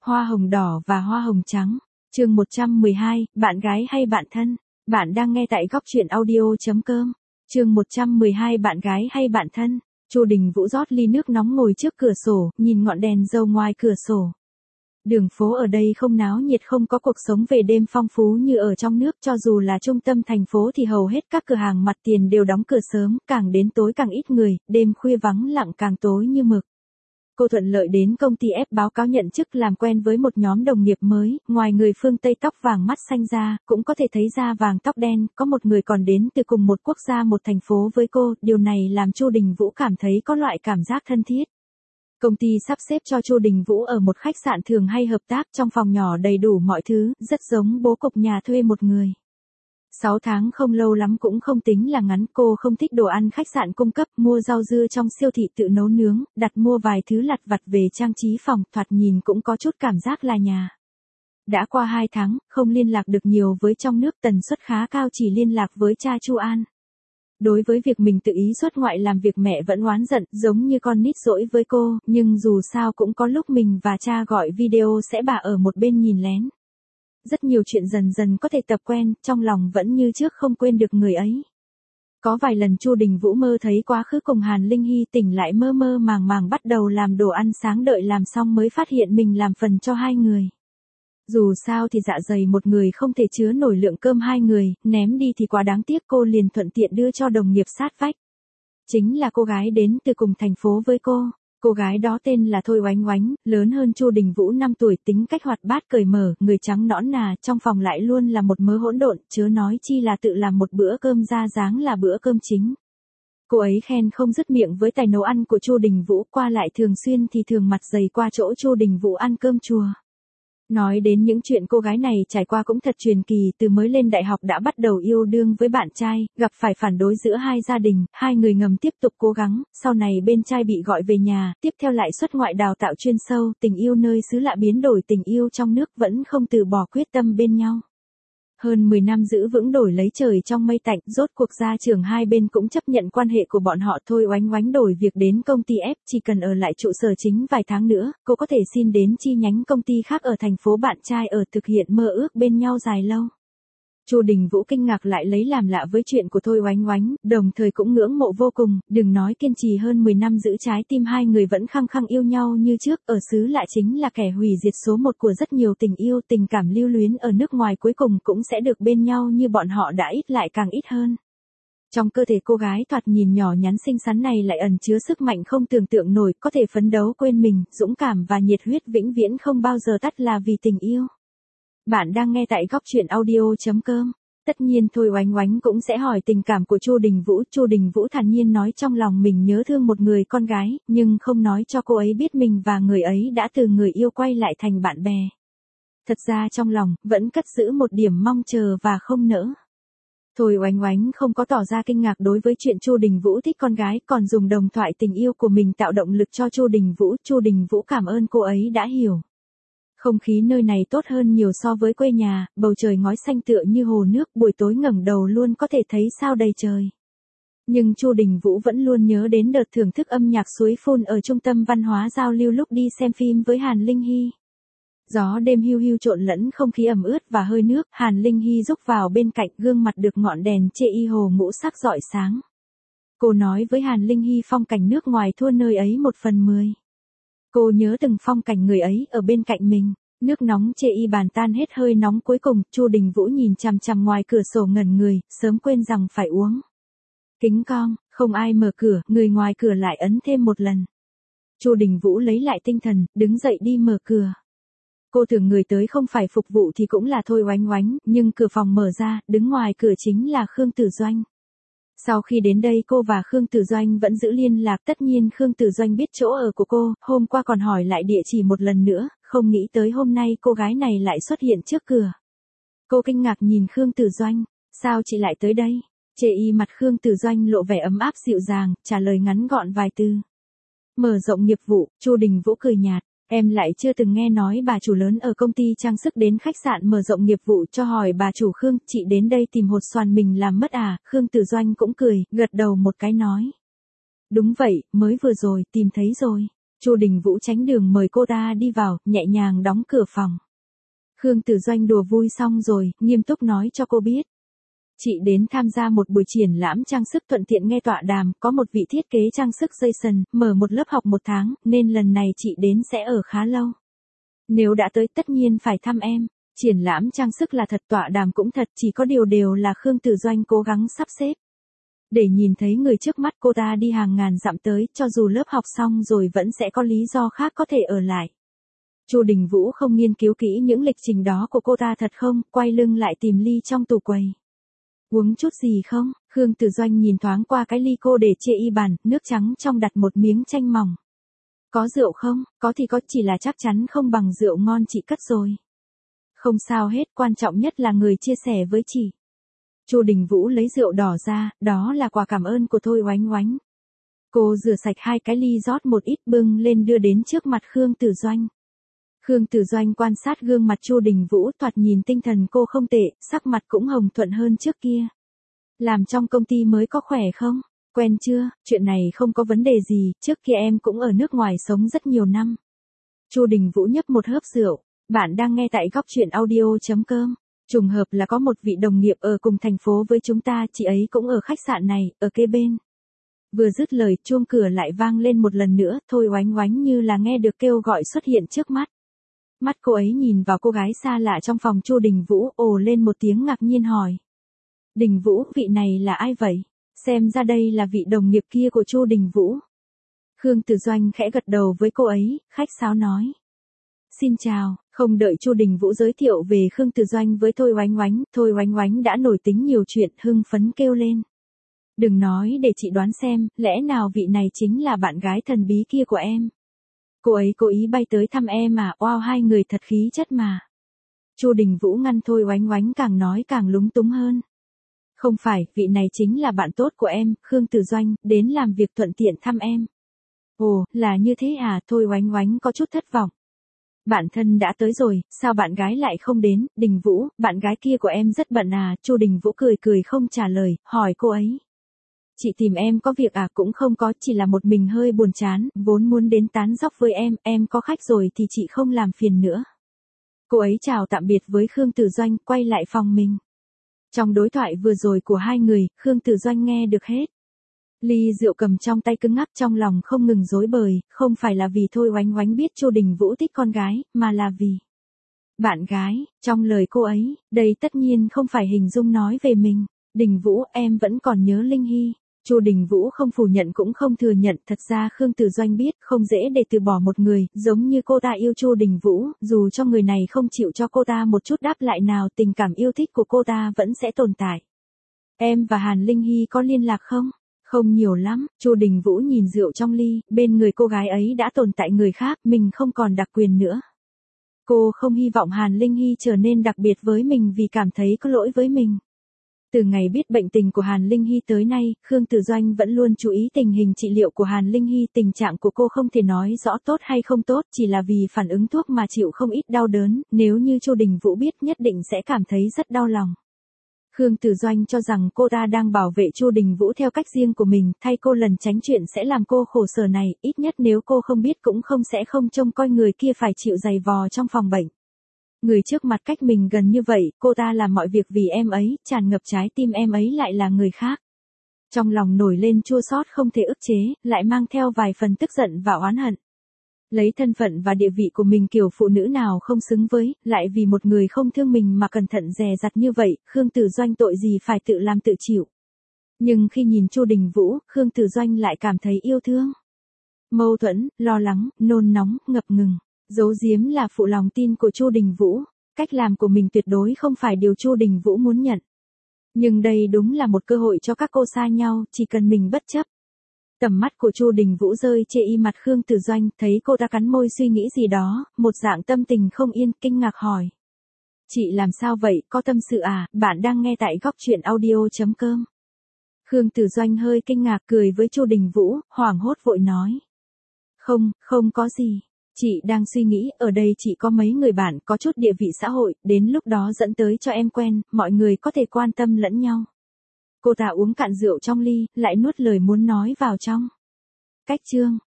Hoa hồng đỏ và hoa hồng trắng. Chương 112, bạn gái hay bạn thân? Bạn đang nghe tại góc truyện audio.com. Chương 112, bạn gái hay bạn thân? Chu Đình Vũ rót ly nước nóng ngồi trước cửa sổ, nhìn ngọn đèn dầu ngoài cửa sổ. Đường phố ở đây không náo nhiệt, không có cuộc sống về đêm phong phú như ở trong nước, cho dù là trung tâm thành phố thì hầu hết các cửa hàng mặt tiền đều đóng cửa sớm, càng đến tối càng ít người, đêm khuya vắng lặng càng tối như mực. Cô thuận lợi đến công ty ép báo cáo nhận chức, làm quen với một nhóm đồng nghiệp mới, ngoài người phương Tây tóc vàng mắt xanh ra, cũng có thể thấy da vàng tóc đen, có một người còn đến từ cùng một quốc gia một thành phố với cô, điều này làm Chu Đình Vũ cảm thấy có loại cảm giác thân thiết. Công ty sắp xếp cho Chu Đình Vũ ở một khách sạn thường hay hợp tác, trong phòng nhỏ đầy đủ mọi thứ, rất giống bố cục nhà thuê một người. 6 tháng không lâu lắm cũng không tính là ngắn, cô không thích đồ ăn khách sạn cung cấp, mua rau dưa trong siêu thị tự nấu nướng, đặt mua vài thứ lặt vặt về trang trí phòng, thoạt nhìn cũng có chút cảm giác là nhà. Đã qua 2 tháng, không liên lạc được nhiều với trong nước, tần suất khá cao, chỉ liên lạc với cha Chu An. Đối với việc mình tự ý xuất ngoại làm việc, mẹ vẫn oán giận, giống như con nít dỗi với cô, nhưng dù sao cũng có lúc mình và cha gọi video sẽ bà ở một bên nhìn lén. Rất nhiều chuyện dần dần có thể tập quen, trong lòng vẫn như trước không quên được người ấy. Có vài lần Chu Đình Vũ mơ thấy quá khứ cùng Hàn Linh Hy, tỉnh lại mơ mơ màng màng bắt đầu làm đồ ăn sáng, đợi làm xong mới phát hiện mình làm phần cho 2 người. Dù sao thì dạ dày một người không thể chứa nổi lượng cơm 2 người, ném đi thì quá đáng tiếc, cô liền thuận tiện đưa cho đồng nghiệp sát vách. Chính là cô gái đến từ cùng thành phố với cô. Cô gái đó tên là Thôi Oánh Oánh, lớn hơn Chu Đình Vũ 5 tuổi, tính cách hoạt bát cởi mở, người trắng nõn nà, trong phòng lại luôn là một mớ hỗn độn, chớ nói chi là tự làm một bữa cơm ra dáng là bữa cơm chính. Cô ấy khen không dứt miệng với tài nấu ăn của Chu Đình Vũ, qua lại thường xuyên thì thường mặt dày qua chỗ Chu Đình Vũ ăn cơm chùa. Nói đến những chuyện cô gái này trải qua cũng thật truyền kỳ, từ mới lên đại học đã bắt đầu yêu đương với bạn trai, gặp phải phản đối giữa hai gia đình, 2 người ngầm tiếp tục cố gắng, sau này bên trai bị gọi về nhà, tiếp theo lại xuất ngoại đào tạo chuyên sâu, tình yêu nơi xứ lạ biến đổi tình yêu trong nước, vẫn không từ bỏ quyết tâm bên nhau. Hơn 10 năm giữ vững đổi lấy trời trong mây tạnh, rốt cuộc gia trưởng hai bên cũng chấp nhận quan hệ của bọn họ. Thôi Oánh Oánh đổi việc đến công ty F, chỉ cần ở lại trụ sở chính vài tháng nữa, cô có thể xin đến chi nhánh công ty khác ở thành phố bạn trai ở, thực hiện mơ ước bên nhau dài lâu. Chu Đình Vũ kinh ngạc lại lấy làm lạ với chuyện của Thôi Oánh Oánh, đồng thời cũng ngưỡng mộ vô cùng, đừng nói kiên trì hơn 10 năm giữ trái tim, 2 người vẫn khăng khăng yêu nhau như trước, ở xứ lạ chính là kẻ hủy diệt số 1 của rất nhiều tình yêu, tình cảm lưu luyến ở nước ngoài cuối cùng cũng sẽ được bên nhau như bọn họ đã ít lại càng ít hơn. Trong cơ thể cô gái thoạt nhìn nhỏ nhắn xinh xắn này lại ẩn chứa sức mạnh không tưởng tượng nổi, có thể phấn đấu quên mình, dũng cảm và nhiệt huyết vĩnh viễn không bao giờ tắt là vì tình yêu. Bạn đang nghe tại góc truyện audio.com. Tất nhiên Thôi Oánh Oánh cũng sẽ hỏi tình cảm của Chu Đình Vũ. Chu Đình Vũ thản nhiên nói trong lòng mình nhớ thương một người con gái, nhưng không nói cho cô ấy biết mình và người ấy đã từ người yêu quay lại thành bạn bè. Thật ra trong lòng vẫn cất giữ một điểm mong chờ và không nỡ. Thôi Oánh Oánh không có tỏ ra kinh ngạc đối với chuyện Chu Đình Vũ thích con gái, còn dùng đồng thoại tình yêu của mình tạo động lực cho Chu Đình Vũ. Chu Đình Vũ cảm ơn cô ấy đã hiểu. Không khí nơi này tốt hơn nhiều so với quê nhà, bầu trời ngói xanh tựa như hồ nước, buổi tối ngẩng đầu luôn có thể thấy sao đầy trời. Nhưng Chu Đình Vũ vẫn luôn nhớ đến đợt thưởng thức âm nhạc suối phun ở trung tâm văn hóa giao lưu lúc đi xem phim với Hàn Linh Hy. Gió đêm hiu hiu trộn lẫn không khí ẩm ướt và hơi nước, Hàn Linh Hy rúc vào bên cạnh, gương mặt được ngọn đèn chê y hồ ngũ sắc rọi sáng. Cô nói với Hàn Linh Hy phong cảnh nước ngoài thua nơi ấy 1/10. Cô nhớ từng phong cảnh người ấy ở bên cạnh mình. Nước nóng chê y bàn tan hết hơi nóng cuối cùng, Chu Đình Vũ nhìn chằm chằm ngoài cửa sổ ngẩn người, sớm quên rằng phải uống. Kính cong, không ai mở cửa, người ngoài cửa lại ấn thêm một lần. Chu Đình Vũ lấy lại tinh thần, đứng dậy đi mở cửa. Cô tưởng người tới không phải phục vụ thì cũng là Thôi Oánh Oánh, nhưng cửa phòng mở ra, đứng ngoài cửa chính là Khương Tử Doanh. Sau khi đến đây cô và Khương Tử Doanh vẫn giữ liên lạc, tất nhiên Khương Tử Doanh biết chỗ ở của cô, hôm qua còn hỏi lại địa chỉ một lần nữa, không nghĩ tới hôm nay cô gái này lại xuất hiện trước cửa. Cô kinh ngạc nhìn Khương Tử Doanh, sao chị lại tới đây? Chê y mặt Khương Tử Doanh lộ vẻ ấm áp dịu dàng, trả lời ngắn gọn vài từ. Mở rộng nghiệp vụ. Chu Đình Vũ cười nhạt. Em lại chưa từng nghe nói bà chủ lớn ở công ty trang sức đến khách sạn mở rộng nghiệp vụ, cho hỏi bà chủ Khương, chị đến đây tìm hột xoàn mình làm mất à? Khương Tử Doanh cũng cười, gật đầu một cái nói. Đúng vậy, mới vừa rồi, tìm thấy rồi. Chu Đình Vũ tránh đường mời cô ta đi vào, nhẹ nhàng đóng cửa phòng. Khương Tử Doanh đùa vui xong rồi, nghiêm túc nói cho cô biết. Chị đến tham gia một buổi triển lãm trang sức, thuận tiện nghe tọa đàm, có một vị thiết kế trang sức Jason, mở một lớp học 1 tháng, nên lần này chị đến sẽ ở khá lâu. Nếu đã tới tất nhiên phải thăm em. Triển lãm trang sức là thật, tọa đàm cũng thật, chỉ có điều đều là Khương Tử Doanh cố gắng sắp xếp. Để nhìn thấy người trước mắt, cô ta đi hàng ngàn dặm tới, cho dù lớp học xong rồi vẫn sẽ có lý do khác có thể ở lại. Chu Đình Vũ không nghiên cứu kỹ những lịch trình đó của cô ta thật không, quay lưng lại tìm ly trong tủ quầy. Uống chút gì không? Khương Tử Doanh nhìn thoáng qua cái ly cô để trên y bàn, nước trắng trong đặt một miếng chanh mỏng. Có rượu không? Có thì có, chỉ là chắc chắn không bằng rượu ngon chị cất rồi. Không sao hết, quan trọng nhất là người chia sẻ với chị. Chu Đình Vũ lấy rượu đỏ ra, đó là quà cảm ơn của Thôi Oánh Oánh. Cô rửa sạch 2 cái ly, rót một ít bưng lên đưa đến trước mặt Khương Tử Doanh. Khương Tử Doanh quan sát gương mặt Chu Đình Vũ, thoạt nhìn tinh thần cô không tệ, sắc mặt cũng hồng thuận hơn trước kia. Làm trong công ty mới có khỏe không? Quen chưa? Chuyện này không có vấn đề gì, trước kia em cũng ở nước ngoài sống rất nhiều năm. Chu Đình Vũ nhấp một hớp rượu. Bạn đang nghe tại góc truyện audio.com. Trùng hợp là có một vị đồng nghiệp ở cùng thành phố với chúng ta, chị ấy cũng ở khách sạn này, ở kế bên. Vừa dứt lời, chuông cửa lại vang lên một lần nữa, Thôi Oánh Oánh như là nghe được kêu gọi xuất hiện trước mắt. Mắt cô ấy nhìn vào cô gái xa lạ trong phòng Chu Đình Vũ, ồ lên một tiếng ngạc nhiên hỏi. Đình Vũ, vị này là ai vậy? Xem ra đây là vị đồng nghiệp kia của Chu Đình Vũ. Khương Tử Doanh khẽ gật đầu với cô ấy, khách sáo nói. Xin chào, không đợi Chu Đình Vũ giới thiệu về Khương Tử Doanh với Thôi Oánh Oánh, Thôi Oánh Oánh đã nổi tính nhiều chuyện, hưng phấn kêu lên. Đừng nói, để chị đoán xem, lẽ nào vị này chính là bạn gái thần bí kia của em? Cô ấy cố ý bay tới thăm em à, wow, hai người thật khí chất mà. Chu Đình Vũ ngăn Thôi Oánh Oánh, càng nói càng lúng túng hơn. Không phải, vị này chính là bạn tốt của em, Khương Tử Doanh, đến làm việc thuận tiện thăm em. Ồ, là như thế à, Thôi Oánh Oánh có chút thất vọng. Bạn thân đã tới rồi, sao bạn gái lại không đến? Đình Vũ, bạn gái kia của em rất bận à? Chu Đình Vũ cười cười không trả lời, hỏi cô ấy. Chị tìm em có việc à? Cũng không có, chỉ là một mình hơi buồn chán, vốn muốn đến tán dóc với em có khách rồi thì chị không làm phiền nữa. Cô ấy chào tạm biệt với Khương Tử Doanh, quay lại phòng mình. Trong đối thoại vừa rồi của hai người, Khương Tử Doanh nghe được hết. Ly rượu cầm trong tay cứng ngắc, trong lòng không ngừng rối bời, không phải là vì Thôi Oánh Oánh biết Chu Đình Vũ thích con gái, mà là vì bạn gái, trong lời cô ấy, đây tất nhiên không phải hình dung nói về mình. Đình Vũ, em vẫn còn nhớ Linh Hy. Chu Đình Vũ không phủ nhận cũng không thừa nhận, thật ra Khương Tử Doanh biết không dễ để từ bỏ một người, giống như cô ta yêu Chu Đình Vũ, dù cho người này không chịu cho cô ta một chút đáp lại nào, tình cảm yêu thích của cô ta vẫn sẽ tồn tại. Em và Hàn Linh Hy có liên lạc không? Không nhiều lắm. Chu Đình Vũ nhìn rượu trong ly, bên người cô gái ấy đã tồn tại người khác, mình không còn đặc quyền nữa. Cô không hy vọng Hàn Linh Hy trở nên đặc biệt với mình vì cảm thấy có lỗi với mình. Từ ngày biết bệnh tình của Hàn Linh Hy tới nay, Khương Tử Doanh vẫn luôn chú ý tình hình trị liệu của Hàn Linh Hy. Tình trạng của cô không thể nói rõ tốt hay không tốt, chỉ là vì phản ứng thuốc mà chịu không ít đau đớn, nếu như Chu Đình Vũ biết nhất định sẽ cảm thấy rất đau lòng. Khương Tử Doanh cho rằng cô ta đang bảo vệ Chu Đình Vũ theo cách riêng của mình, thay cô lần tránh chuyện sẽ làm cô khổ sở này, ít nhất nếu cô không biết cũng sẽ không trông coi người kia phải chịu giày vò trong phòng bệnh. Người trước mặt cách mình gần như vậy, cô ta làm mọi việc vì em ấy, tràn ngập trái tim em ấy lại là người khác. Trong lòng nổi lên chua xót không thể ức chế, lại mang theo vài phần tức giận và oán hận. Lấy thân phận và địa vị của mình, kiểu phụ nữ nào không xứng với, lại vì một người không thương mình mà cẩn thận dè dặt như vậy, Khương Tử Doanh tội gì phải tự làm tự chịu. Nhưng khi nhìn Chu Đình Vũ, Khương Tử Doanh lại cảm thấy yêu thương. Mâu thuẫn, lo lắng, nôn nóng, ngập ngừng. Giấu giếm là phụ lòng tin của Chu Đình Vũ. Cách làm của mình tuyệt đối không phải điều Chu Đình Vũ muốn nhận. Nhưng đây đúng là một cơ hội cho các cô xa nhau, chỉ cần mình bất chấp. Tầm mắt của Chu Đình Vũ rơi trên y mặt Khương Tử Doanh, thấy cô ta cắn môi suy nghĩ gì đó, một dạng tâm tình không yên, kinh ngạc hỏi. Chị làm sao vậy, có tâm sự à? Bạn đang nghe tại góc truyện audio.com. Khương Tử Doanh hơi kinh ngạc cười với Chu Đình Vũ, hoảng hốt vội nói. Không có gì. Chị đang suy nghĩ, ở đây chị có mấy người bạn, có chút địa vị xã hội, đến lúc đó dẫn tới cho em quen, mọi người có thể quan tâm lẫn nhau. Cô ta uống cạn rượu trong ly, lại nuốt lời muốn nói vào trong. Cách chương,